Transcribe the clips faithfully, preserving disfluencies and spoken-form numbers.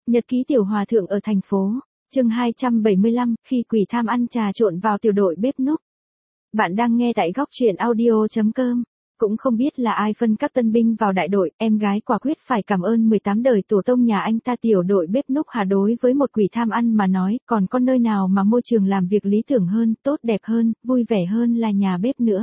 Nhật ký tiểu hòa thượng ở thành phố. Chương hai trăm bảy mươi lăm, khi quỷ tham ăn trà trộn vào tiểu đội bếp núc. Bạn đang nghe tại góc truyện audio chấm com. Cũng không biết là ai phân các tân binh vào đại đội, em gái quả quyết phải cảm ơn mười tám đời tổ tông nhà anh ta. Tiểu đội bếp núc hà đối với một quỷ tham ăn mà nói, còn có nơi nào mà môi trường làm việc lý tưởng hơn, tốt đẹp hơn, vui vẻ hơn là nhà bếp nữa.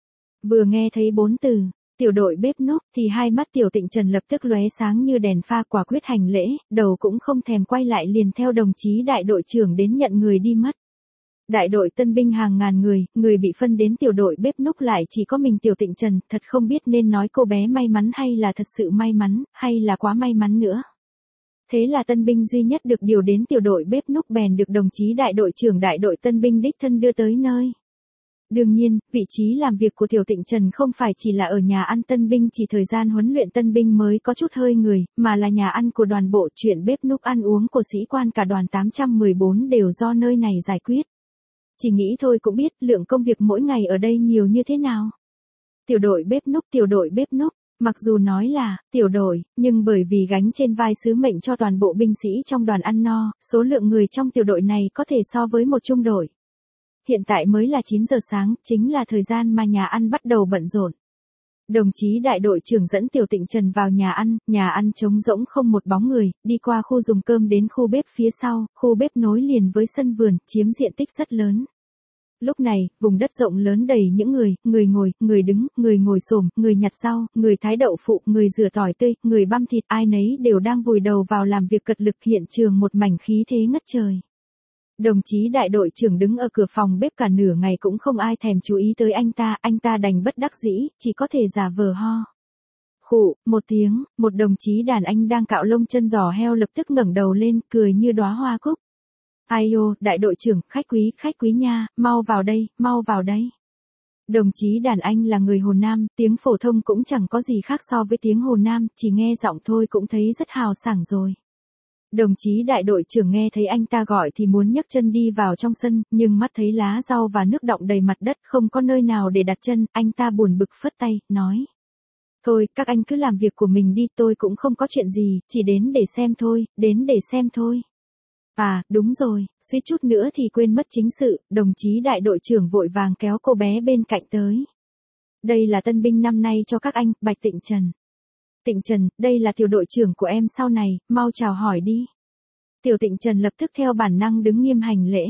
Vừa nghe thấy bốn từ tiểu đội bếp núc thì hai mắt Tiểu Tịnh Trần lập tức lóe sáng như đèn pha, quả quyết hành lễ, đầu cũng không thèm quay lại liền theo đồng chí đại đội trưởng đến nhận người đi mất. Đại đội tân binh hàng ngàn người, người bị phân đến tiểu đội bếp núc lại chỉ có mình Tiểu Tịnh Trần, thật không biết nên nói cô bé may mắn hay là thật sự may mắn, hay là quá may mắn nữa. Thế là tân binh duy nhất được điều đến tiểu đội bếp núc bèn được đồng chí đại đội trưởng đại đội tân binh đích thân đưa tới nơi. Đương nhiên, vị trí làm việc của Tiểu Tịnh Trần không phải chỉ là ở nhà ăn tân binh chỉ thời gian huấn luyện tân binh mới có chút hơi người, mà là nhà ăn của đoàn bộ, chuyện bếp núc ăn uống của sĩ quan cả đoàn tám trăm mười bốn đều do nơi này giải quyết. Chỉ nghĩ thôi cũng biết lượng công việc mỗi ngày ở đây nhiều như thế nào. Tiểu đội bếp núc, tiểu đội bếp núc, mặc dù nói là tiểu đội, nhưng bởi vì gánh trên vai sứ mệnh cho toàn bộ binh sĩ trong đoàn ăn no, số lượng người trong tiểu đội này có thể so với một trung đội. Hiện tại mới là chín giờ sáng, chính là thời gian mà nhà ăn bắt đầu bận rộn. Đồng chí đại đội trưởng dẫn Tiểu Tịnh Trần vào nhà ăn, nhà ăn trống rỗng không một bóng người, đi qua khu dùng cơm đến khu bếp phía sau, khu bếp nối liền với sân vườn, chiếm diện tích rất lớn. Lúc này, vùng đất rộng lớn đầy những người, người ngồi, người đứng, người ngồi xổm, người nhặt rau, người thái đậu phụ, người rửa tỏi tươi, người băm thịt, ai nấy đều đang vùi đầu vào làm việc cật lực, hiện trường một mảnh khí thế ngất trời. Đồng chí đại đội trưởng đứng ở cửa phòng bếp cả nửa ngày cũng không ai thèm chú ý tới anh ta, anh ta đành bất đắc dĩ, chỉ có thể giả vờ ho. Khụ, một tiếng, một đồng chí đàn anh đang cạo lông chân giò heo lập tức ngẩng đầu lên, cười như đóa hoa cúc. Ai ô, đại đội trưởng, khách quý, khách quý nha, mau vào đây, mau vào đây. Đồng chí đàn anh là người Hồ Nam, tiếng phổ thông cũng chẳng có gì khác so với tiếng Hồ Nam, chỉ nghe giọng thôi cũng thấy rất hào sảng rồi. Đồng chí đại đội trưởng nghe thấy anh ta gọi thì muốn nhấc chân đi vào trong sân, nhưng mắt thấy lá rau và nước đọng đầy mặt đất không có nơi nào để đặt chân, anh ta buồn bực phất tay, nói. Thôi, các anh cứ làm việc của mình đi, tôi cũng không có chuyện gì, chỉ đến để xem thôi, đến để xem thôi. À, đúng rồi, suýt chút nữa thì quên mất chính sự, đồng chí đại đội trưởng vội vàng kéo cô bé bên cạnh tới. Đây là tân binh năm nay cho các anh, Bạch Tịnh Trần. Tịnh Trần, đây là tiểu đội trưởng của em sau này, mau chào hỏi đi. Tiểu Tịnh Trần lập tức theo bản năng đứng nghiêm hành lễ.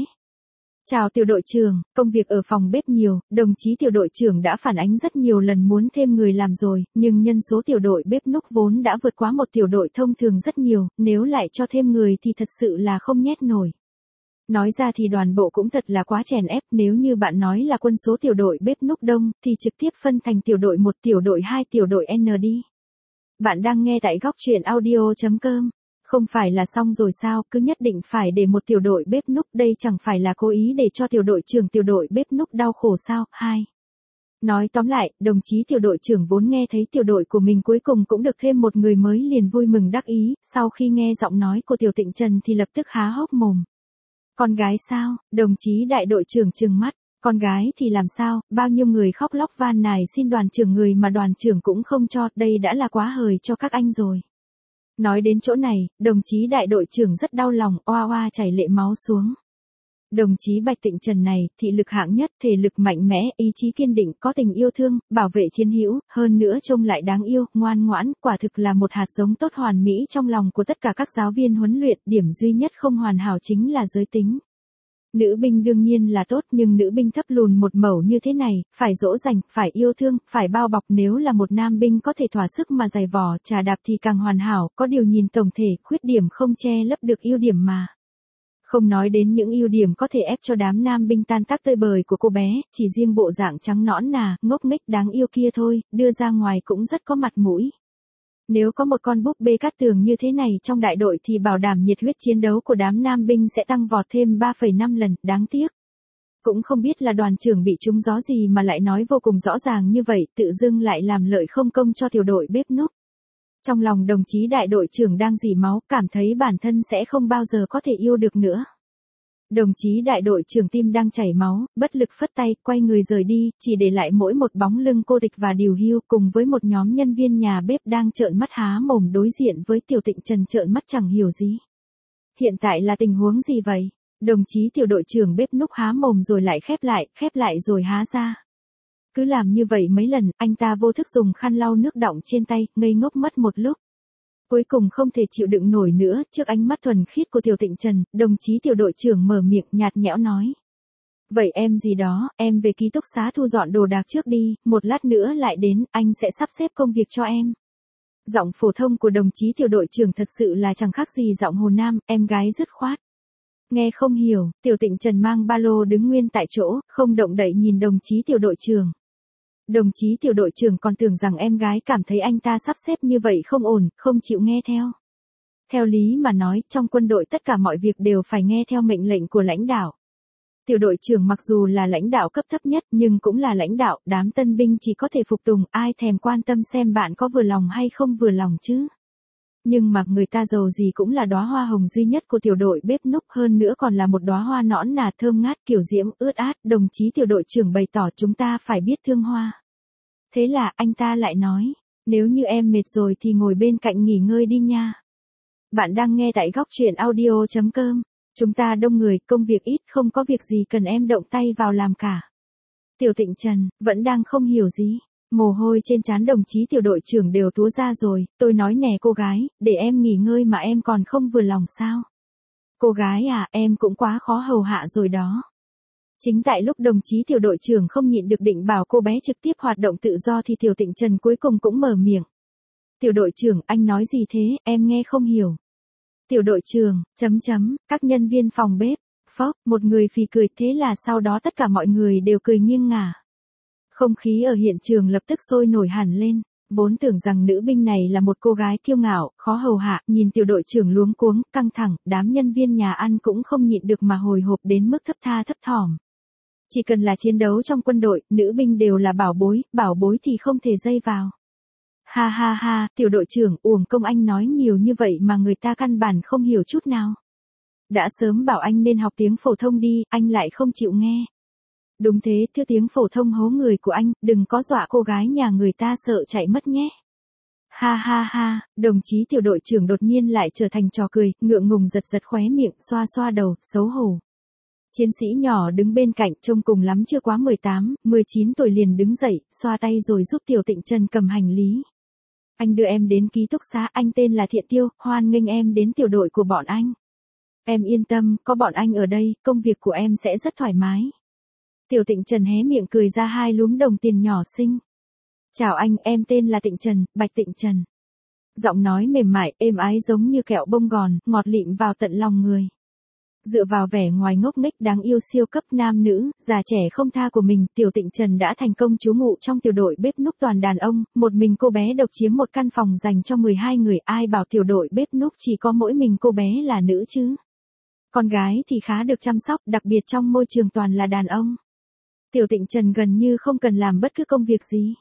Chào tiểu đội trưởng, công việc ở phòng bếp nhiều, đồng chí tiểu đội trưởng đã phản ánh rất nhiều lần muốn thêm người làm rồi, nhưng nhân số tiểu đội bếp núc vốn đã vượt quá một tiểu đội thông thường rất nhiều, nếu lại cho thêm người thì thật sự là không nhét nổi. Nói ra thì đoàn bộ cũng thật là quá chèn ép, nếu như bạn nói là quân số tiểu đội bếp núc đông, thì trực tiếp phân thành tiểu đội một, tiểu đội hai, tiểu đội N đi. Bạn đang nghe tại góc truyện audio chấm com. Không phải là xong rồi sao, cứ nhất định phải để một tiểu đội bếp núc, đây chẳng phải là cố ý để cho tiểu đội trưởng tiểu đội bếp núc đau khổ sao? Hai. Nói tóm lại, đồng chí tiểu đội trưởng vốn nghe thấy tiểu đội của mình cuối cùng cũng được thêm một người mới liền vui mừng đắc ý, sau khi nghe giọng nói của Tiểu Tịnh Trần thì lập tức há hốc mồm. Con gái sao? Đồng chí đại đội trưởng trừng mắt. Con gái thì làm sao, bao nhiêu người khóc lóc van nài xin đoàn trưởng người mà đoàn trưởng cũng không cho, đây đã là quá hời cho các anh rồi. Nói đến chỗ này, đồng chí đại đội trưởng rất đau lòng, oa oa chảy lệ máu xuống. Đồng chí Bạch Tịnh Trần này, thị lực hạng nhất, thể lực mạnh mẽ, ý chí kiên định, có tình yêu thương, bảo vệ chiến hữu, hơn nữa trông lại đáng yêu, ngoan ngoãn, quả thực là một hạt giống tốt hoàn mỹ trong lòng của tất cả các giáo viên huấn luyện, điểm duy nhất không hoàn hảo chính là giới tính. Nữ binh đương nhiên là tốt nhưng nữ binh thấp lùn một mẩu như thế này, phải dỗ dành, phải yêu thương, phải bao bọc, nếu là một nam binh có thể thỏa sức mà giày vò, trà đạp thì càng hoàn hảo, có điều nhìn tổng thể, khuyết điểm không che lấp được ưu điểm mà. Không nói đến những ưu điểm có thể ép cho đám nam binh tan tác tơi bời của cô bé, chỉ riêng bộ dạng trắng nõn nà, ngốc nghếch đáng yêu kia thôi, đưa ra ngoài cũng rất có mặt mũi. Nếu có một con búp bê cát tường như thế này trong đại đội thì bảo đảm nhiệt huyết chiến đấu của đám nam binh sẽ tăng vọt thêm ba phẩy năm lần, đáng tiếc. Cũng không biết là đoàn trưởng bị trúng gió gì mà lại nói vô cùng rõ ràng như vậy, tự dưng lại làm lợi không công cho tiểu đội bếp núc. Trong lòng đồng chí đại đội trưởng đang rỉ máu, cảm thấy bản thân sẽ không bao giờ có thể yêu được nữa. Đồng chí đại đội trưởng tim đang chảy máu, bất lực phất tay, quay người rời đi, chỉ để lại mỗi một bóng lưng cô địch và điều hưu cùng với một nhóm nhân viên nhà bếp đang trợn mắt há mồm đối diện với Tiểu Tịnh Trần trợn mắt chẳng hiểu gì. Hiện tại là tình huống gì vậy? Đồng chí tiểu đội trưởng bếp núc há mồm rồi lại khép lại, khép lại rồi há ra. Cứ làm như vậy mấy lần, anh ta vô thức dùng khăn lau nước đọng trên tay, ngây ngốc mất một lúc. Cuối cùng không thể chịu đựng nổi nữa, trước ánh mắt thuần khiết của Tiểu Tịnh Trần, đồng chí tiểu đội trưởng mở miệng nhạt nhẽo nói. Vậy em gì đó, em về ký túc xá thu dọn đồ đạc trước đi, một lát nữa lại đến, anh sẽ sắp xếp công việc cho em. Giọng phổ thông của đồng chí tiểu đội trưởng thật sự là chẳng khác gì giọng Hồ Nam, em gái dứt khoát. Nghe không hiểu, Tiểu Tịnh Trần mang ba lô đứng nguyên tại chỗ, không động đậy nhìn đồng chí tiểu đội trưởng. Đồng chí tiểu đội trưởng còn tưởng rằng em gái cảm thấy anh ta sắp xếp như vậy không ổn, không chịu nghe theo. Theo lý mà nói, trong quân đội tất cả mọi việc đều phải nghe theo mệnh lệnh của lãnh đạo. Tiểu đội trưởng mặc dù là lãnh đạo cấp thấp nhất nhưng cũng là lãnh đạo, đám tân binh chỉ có thể phục tùng, ai thèm quan tâm xem bạn có vừa lòng hay không vừa lòng chứ. Nhưng mà người ta giàu gì cũng là đóa hoa hồng duy nhất của tiểu đội bếp núc, hơn nữa còn là một đóa hoa nõn nà thơm ngát kiểu diễm ướt át, đồng chí tiểu đội trưởng bày tỏ chúng ta phải biết thương hoa. Thế là anh ta lại nói, nếu như em mệt rồi thì ngồi bên cạnh nghỉ ngơi đi nha. Bạn đang nghe tại góc truyện audio chấm com. Chúng ta đông người, công việc ít, không có việc gì cần em động tay vào làm cả. Tiểu Tịnh Trần, vẫn đang không hiểu gì. Mồ hôi trên trán đồng chí tiểu đội trưởng đều túa ra rồi, tôi nói nè cô gái, để em nghỉ ngơi mà em còn không vừa lòng sao? Cô gái à, em cũng quá khó hầu hạ rồi đó. Chính tại lúc đồng chí tiểu đội trưởng không nhịn được định bảo cô bé trực tiếp hoạt động tự do thì Tiểu Tịnh Trần cuối cùng cũng mở miệng. Tiểu đội trưởng, anh nói gì thế, em nghe không hiểu. Tiểu đội trưởng, chấm chấm, các nhân viên phòng bếp, phốc, một người phì cười, thế là sau đó tất cả mọi người đều cười nghiêng ngả. Không khí ở hiện trường lập tức sôi nổi hẳn lên, vốn tưởng rằng nữ binh này là một cô gái kiêu ngạo, khó hầu hạ, nhìn tiểu đội trưởng luống cuống, căng thẳng, đám nhân viên nhà ăn cũng không nhịn được mà hồi hộp đến mức thấp tha thấp thỏm. Chỉ cần là chiến đấu trong quân đội, nữ binh đều là bảo bối, bảo bối thì không thể dây vào. Ha ha ha, tiểu đội trưởng, uổng công anh nói nhiều như vậy mà người ta căn bản không hiểu chút nào. Đã sớm bảo anh nên học tiếng phổ thông đi, anh lại không chịu nghe. Đúng thế, thưa tiếng phổ thông hố người của anh, đừng có dọa cô gái nhà người ta sợ chạy mất nhé. Ha ha ha, đồng chí tiểu đội trưởng đột nhiên lại trở thành trò cười, ngượng ngùng giật giật khóe miệng, xoa xoa đầu, xấu hổ. Chiến sĩ nhỏ đứng bên cạnh, trông cùng lắm chưa quá mười tám, mười chín tuổi liền đứng dậy, xoa tay rồi giúp Tiểu Tịnh Trần cầm hành lý. Anh đưa em đến ký túc xá, anh tên là Thiện Tiêu, hoan nghênh em đến tiểu đội của bọn anh. Em yên tâm, có bọn anh ở đây, công việc của em sẽ rất thoải mái. Tiểu Tịnh Trần hé miệng cười ra hai lúm đồng tiền nhỏ xinh. Chào anh, em tên là Tịnh Trần, Bạch Tịnh Trần. Giọng nói mềm mại, êm ái giống như kẹo bông gòn, ngọt lịm vào tận lòng người. Dựa vào vẻ ngoài ngốc nghếch đáng yêu siêu cấp nam nữ, già trẻ không tha của mình, Tiểu Tịnh Trần đã thành công trú ngụ trong tiểu đội bếp núc toàn đàn ông, một mình cô bé độc chiếm một căn phòng dành cho mười hai người, ai bảo tiểu đội bếp núc chỉ có mỗi mình cô bé là nữ chứ. Con gái thì khá được chăm sóc, đặc biệt trong môi trường toàn là đàn ông. Tiểu Tịnh Trần gần như không cần làm bất cứ công việc gì.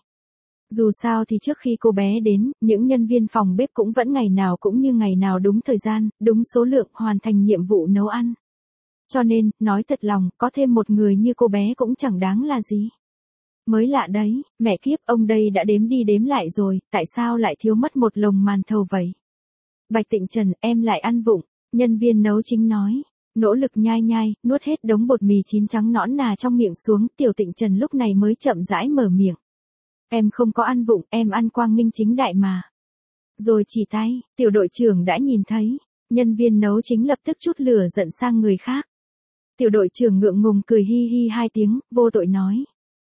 Dù sao thì trước khi cô bé đến, những nhân viên phòng bếp cũng vẫn ngày nào cũng như ngày nào đúng thời gian, đúng số lượng, hoàn thành nhiệm vụ nấu ăn. Cho nên, nói thật lòng, có thêm một người như cô bé cũng chẳng đáng là gì. Mới lạ đấy, mẹ kiếp, ông đây đã đếm đi đếm lại rồi, tại sao lại thiếu mất một lồng màn thầu vậy? Bạch Tịnh Trần, em lại ăn vụng, nhân viên nấu chính nói. Nỗ lực nhai nhai, nuốt hết đống bột mì chín trắng nõn nà trong miệng xuống, Tiểu Tịnh Trần lúc này mới chậm rãi mở miệng. Em không có ăn vụng, em ăn quang minh chính đại mà. Rồi chỉ tay, tiểu đội trưởng đã nhìn thấy, nhân viên nấu chính lập tức chút lửa giận sang người khác. Tiểu đội trưởng ngượng ngùng cười hi hi hai tiếng, vô tội nói.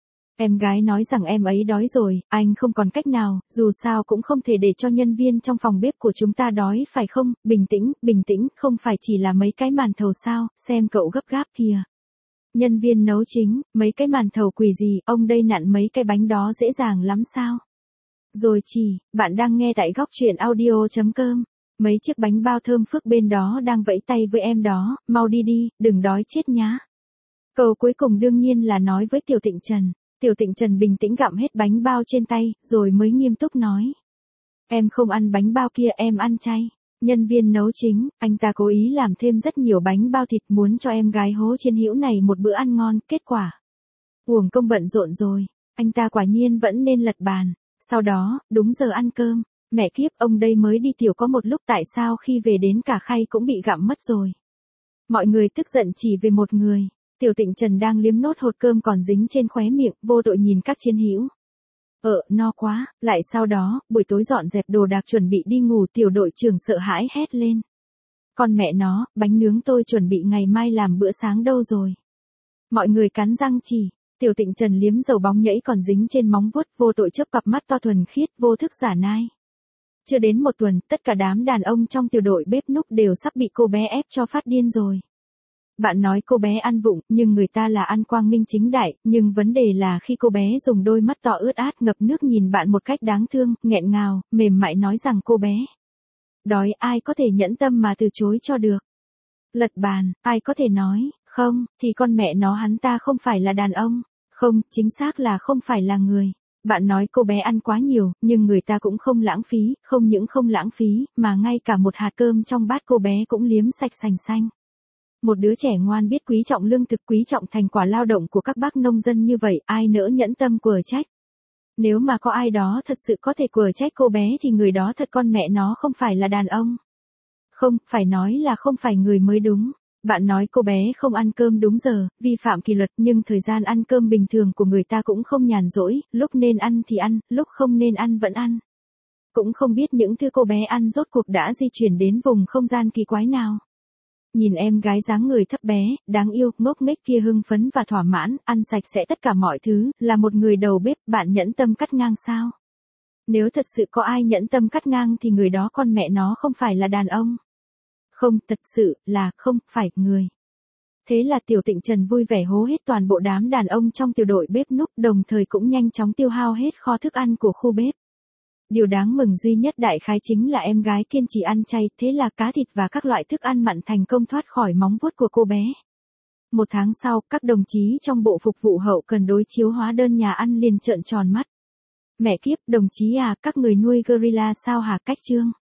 Em gái nói rằng em ấy đói rồi, anh không còn cách nào, dù sao cũng không thể để cho nhân viên trong phòng bếp của chúng ta đói phải không, bình tĩnh, bình tĩnh, không phải chỉ là mấy cái màn thầu sao, xem cậu gấp gáp kìa. Nhân viên nấu chính, mấy cái màn thầu quỷ gì, ông đây nặn mấy cái bánh đó dễ dàng lắm sao? Rồi chỉ, bạn đang nghe tại góc truyện audio chấm com. Mấy chiếc bánh bao thơm phức bên đó đang vẫy tay với em đó, mau đi đi, đừng đói chết nhá. Câu cuối cùng đương nhiên là nói với Tiểu Tịnh Trần. Tiểu Tịnh Trần bình tĩnh gặm hết bánh bao trên tay, rồi mới nghiêm túc nói. Em không ăn bánh bao kia, em ăn chay. Nhân viên nấu chính, anh ta cố ý làm thêm rất nhiều bánh bao thịt muốn cho em gái hố chiến hữu này một bữa ăn ngon, kết quả. Uổng công bận rộn rồi, anh ta quả nhiên vẫn nên lật bàn. Sau đó, đúng giờ ăn cơm, Mẹ kiếp, ông đây mới đi tiểu có một lúc tại sao khi về đến cả khay cũng bị gặm mất rồi. Mọi người tức giận chỉ về một người. Tiểu Tịnh Trần đang liếm nốt hột cơm còn dính trên khóe miệng, vô tội nhìn các chiến hữu. Ờ, no quá, lại sau đó, buổi tối dọn dẹp đồ đạc chuẩn bị đi ngủ, tiểu đội trưởng sợ hãi hét lên. Con mẹ nó, bánh nướng tôi chuẩn bị ngày mai làm bữa sáng đâu rồi. Mọi người cắn răng chỉ, Tiểu Tịnh Trần liếm dầu bóng nhẫy còn dính trên móng vuốt, vô tội chớp cặp mắt to thuần khiết, vô thức giả nai. Chưa đến một tuần, tất cả đám đàn ông trong tiểu đội bếp núc đều sắp bị cô bé ép cho phát điên rồi. Bạn nói cô bé ăn vụng, nhưng người ta là ăn quang minh chính đại, nhưng vấn đề là khi cô bé dùng đôi mắt to ướt át ngập nước nhìn bạn một cách đáng thương, nghẹn ngào, mềm mại nói rằng cô bé đói, ai có thể nhẫn tâm mà từ chối cho được. Lật bàn, ai có thể nói, không, thì con mẹ nó hắn ta không phải là đàn ông, không, chính xác là không phải là người. Bạn nói cô bé ăn quá nhiều, nhưng người ta cũng không lãng phí, không những không lãng phí, mà ngay cả một hạt cơm trong bát cô bé cũng liếm sạch sành xanh. Một đứa trẻ ngoan biết quý trọng lương thực, quý trọng thành quả lao động của các bác nông dân như vậy, ai nỡ nhẫn tâm quở trách. Nếu mà có ai đó thật sự có thể quở trách cô bé thì người đó thật con mẹ nó không phải là đàn ông. Không, phải nói là không phải người mới đúng. Bạn nói cô bé không ăn cơm đúng giờ, vi phạm kỷ luật, nhưng thời gian ăn cơm bình thường của người ta cũng không nhàn rỗi, lúc nên ăn thì ăn, lúc không nên ăn vẫn ăn. Cũng không biết những thứ cô bé ăn rốt cuộc đã di chuyển đến vùng không gian kỳ quái nào. Nhìn em gái dáng người thấp bé, đáng yêu, ngốc nghếch kia hưng phấn và thỏa mãn, ăn sạch sẽ tất cả mọi thứ, là một người đầu bếp, bạn nhẫn tâm cắt ngang sao? Nếu thật sự có ai nhẫn tâm cắt ngang thì người đó con mẹ nó không phải là đàn ông. Không, thật sự, là không, phải, người. Thế là Tiểu Tịnh Trần vui vẻ hố hết toàn bộ đám đàn ông trong tiểu đội bếp núc, đồng thời cũng nhanh chóng tiêu hao hết kho thức ăn của khu bếp. Điều đáng mừng duy nhất đại khái chính là em gái kiên trì ăn chay, thế là cá thịt và các loại thức ăn mặn thành công thoát khỏi móng vuốt của cô bé. Một tháng sau, các đồng chí trong bộ phục vụ hậu cần đối chiếu hóa đơn nhà ăn liền trợn tròn mắt. Mẹ kiếp, đồng chí à, các người nuôi gorilla sao hả, cách chương.